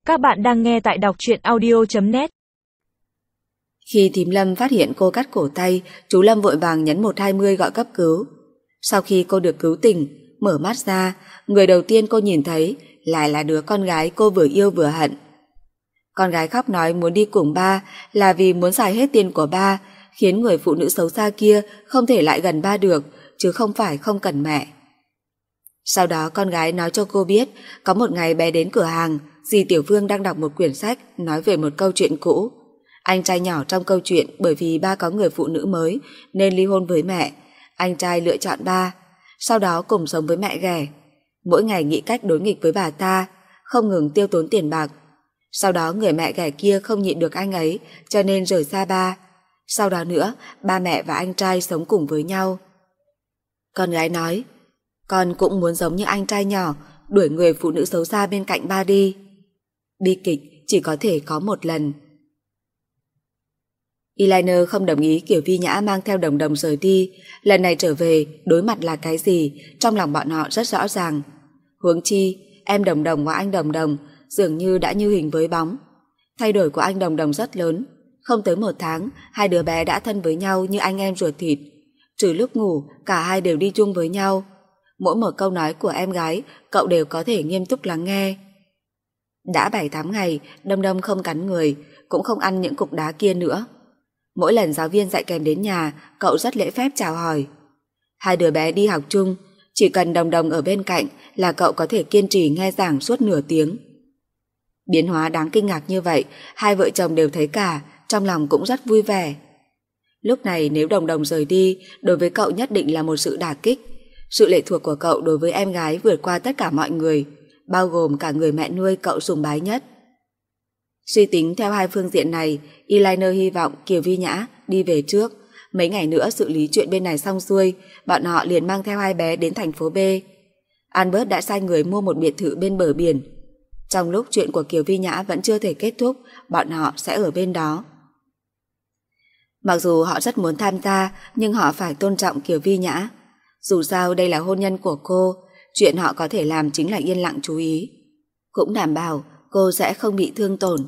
Các bạn đang nghe tại đọc truyện audio.net. Khi thím Lâm phát hiện cô cắt cổ tay, chú Lâm vội vàng nhấn 120 gọi cấp cứu. Sau khi cô được cứu tỉnh, mở mắt ra, người đầu tiên cô nhìn thấy lại là đứa con gái cô vừa yêu vừa hận. Con gái khóc nói muốn đi cùng ba là vì muốn xài hết tiền của ba, khiến người phụ nữ xấu xa kia không thể lại gần ba được, chứ không phải không cần mẹ. Sau đó con gái nói cho cô biết, có một ngày bé đến cửa hàng, dì Tiểu Vương đang đọc một quyển sách nói về một câu chuyện cũ. Anh trai nhỏ trong câu chuyện bởi vì ba có người phụ nữ mới nên ly hôn với mẹ. Anh trai lựa chọn ba, sau đó cùng sống với mẹ ghẻ. Mỗi ngày nghĩ cách đối nghịch với bà ta, không ngừng tiêu tốn tiền bạc. Sau đó người mẹ ghẻ kia không nhịn được anh ấy cho nên rời xa ba. Sau đó nữa, ba mẹ và anh trai sống cùng với nhau. Con gái nói, con cũng muốn giống như anh trai nhỏ, đuổi người phụ nữ xấu xa bên cạnh ba đi. Bi kịch chỉ có thể có một lần. Eyeliner không đồng ý Kiều Vi Nhã mang theo Đồng Đồng rời đi. Lần này trở về, đối mặt là cái gì, trong lòng bọn họ rất rõ ràng. Huống chi, em Đồng Đồng và anh Đồng Đồng dường như đã như hình với bóng. Thay đổi của anh Đồng Đồng rất lớn. Không tới một tháng, hai đứa bé đã thân với nhau như anh em ruột thịt. Trừ lúc ngủ, cả hai đều đi chung với nhau. Mỗi một câu nói của em gái, cậu đều có thể nghiêm túc lắng nghe. Đã 7-8 ngày, Đồng Đồng không cắn người, cũng không ăn những cục đá kia nữa. Mỗi lần giáo viên dạy kèm đến nhà, cậu rất lễ phép chào hỏi. Hai đứa bé đi học chung, chỉ cần Đồng Đồng ở bên cạnh là cậu có thể kiên trì nghe giảng suốt nửa tiếng. Biến hóa đáng kinh ngạc như vậy, hai vợ chồng đều thấy cả, trong lòng cũng rất vui vẻ. Lúc này nếu Đồng Đồng rời đi, đối với cậu nhất định là một sự đả kích. Sự lệ thuộc của cậu đối với em gái vượt qua tất cả mọi người, bao gồm cả người mẹ nuôi cậu sùng bái nhất. Suy tính theo hai phương diện này, Eyeliner hy vọng Kiều Vi Nhã đi về trước. Mấy ngày nữa xử lý chuyện bên này xong xuôi, bọn họ liền mang theo hai bé đến thành phố B. Albert đã sai người mua một biệt thự bên bờ biển. Trong lúc chuyện của Kiều Vi Nhã vẫn chưa thể kết thúc, bọn họ sẽ ở bên đó. Mặc dù họ rất muốn tham gia, nhưng họ phải tôn trọng Kiều Vi Nhã. Dù sao đây là hôn nhân của cô, chuyện họ có thể làm chính là yên lặng chú ý. Cũng đảm bảo cô sẽ không bị thương tổn.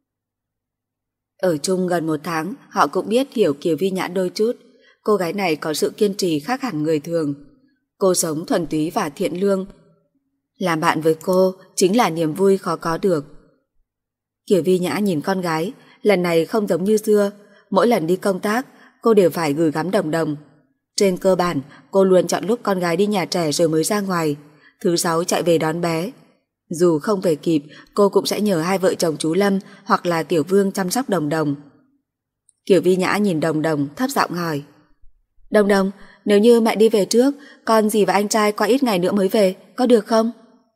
Ở chung gần 1 tháng, họ cũng biết hiểu Kiều Vi Nhã đôi chút. Cô gái này có sự kiên trì khác hẳn người thường. Cô sống thuần túy và thiện lương. Làm bạn với cô chính là niềm vui khó có được. Kiều Vi Nhã nhìn con gái, lần này không giống như xưa. Mỗi lần đi công tác, cô đều phải gửi gắm Đồng Đồng. Trên cơ bản, cô luôn chọn lúc con gái đi nhà trẻ rồi mới ra ngoài. Thứ 6 chạy về đón bé. Dù không về kịp, cô cũng sẽ nhờ hai vợ chồng chú Lâm hoặc là Tiểu Vương chăm sóc Đồng Đồng. Kiều Vi Nhã nhìn Đồng Đồng thấp giọng hỏi, Đồng Đồng, nếu như mẹ đi về trước, con dì và anh trai qua ít ngày nữa mới về, có được không?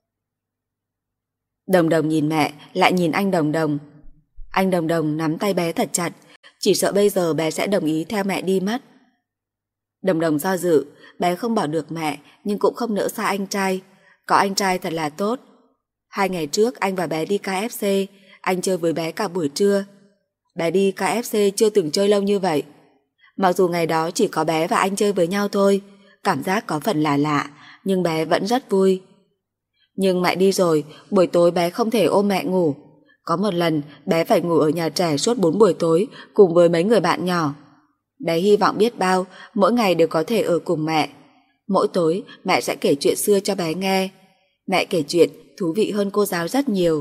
Đồng Đồng nhìn mẹ, lại nhìn anh Đồng Đồng. Anh Đồng Đồng nắm tay bé thật chặt, chỉ sợ bây giờ bé sẽ đồng ý theo mẹ đi mất. Đồng Đồng do dự, bé không bỏ được mẹ nhưng cũng không nỡ xa anh trai. Có anh trai thật là tốt. 2 ngày trước anh và bé đi KFC, anh chơi với bé cả buổi trưa. Bé đi KFC chưa từng chơi lâu như vậy. Mặc dù ngày đó chỉ có bé và anh chơi với nhau thôi, cảm giác có phần là lạ, nhưng bé vẫn rất vui. Nhưng mẹ đi rồi, buổi tối bé không thể ôm mẹ ngủ. Có một lần bé phải ngủ ở nhà trẻ suốt 4 buổi tối cùng với mấy người bạn nhỏ. Bé hy vọng biết bao mỗi ngày đều có thể ở cùng mẹ. Mỗi tối mẹ sẽ kể chuyện xưa cho bé nghe. Mẹ kể chuyện thú vị hơn cô giáo rất nhiều.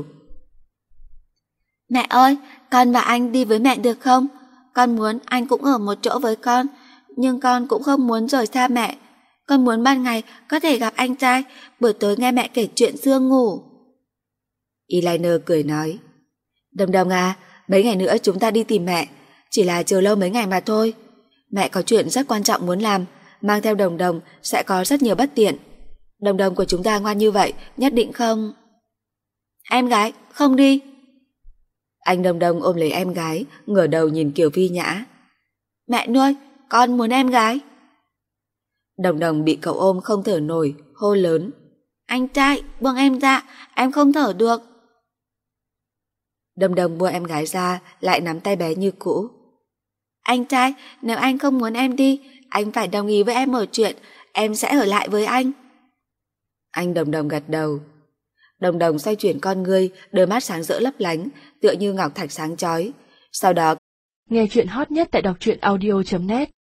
Mẹ ơi, con và anh đi với mẹ được không? Con muốn anh cũng ở một chỗ với con, nhưng con cũng không muốn rời xa mẹ. Con muốn ban ngày có thể gặp anh trai, buổi tối nghe mẹ kể chuyện xưa ngủ. Eyeliner cười nói, Đồng Đồng à, mấy ngày nữa chúng ta đi tìm mẹ. Chỉ là chờ lâu mấy ngày mà thôi. Mẹ có chuyện rất quan trọng muốn làm, mang theo Đồng Đồng sẽ có rất nhiều bất tiện. Đồng Đồng của chúng ta ngoan như vậy, nhất định không... Em gái, không đi. Anh Đồng Đồng ôm lấy em gái, ngửa đầu nhìn Kiều Vi Nhã. Mẹ nuôi, con muốn em gái. Đồng Đồng bị cậu ôm không thở nổi, hô lớn, Anh trai, buông em ra, em không thở được. Đồng Đồng buông em gái ra, lại nắm tay bé như cũ. Anh trai, nếu anh không muốn em đi, anh phải đồng ý với em một chuyện, em sẽ ở lại với anh. Anh Đồng Đồng gật đầu. Đồng Đồng xoay chuyển con ngươi, đôi mắt sáng rỡ lấp lánh, tựa như ngọc thạch sáng chói. Sau đó, nghe chuyện hot nhất tại đọc truyện audio.net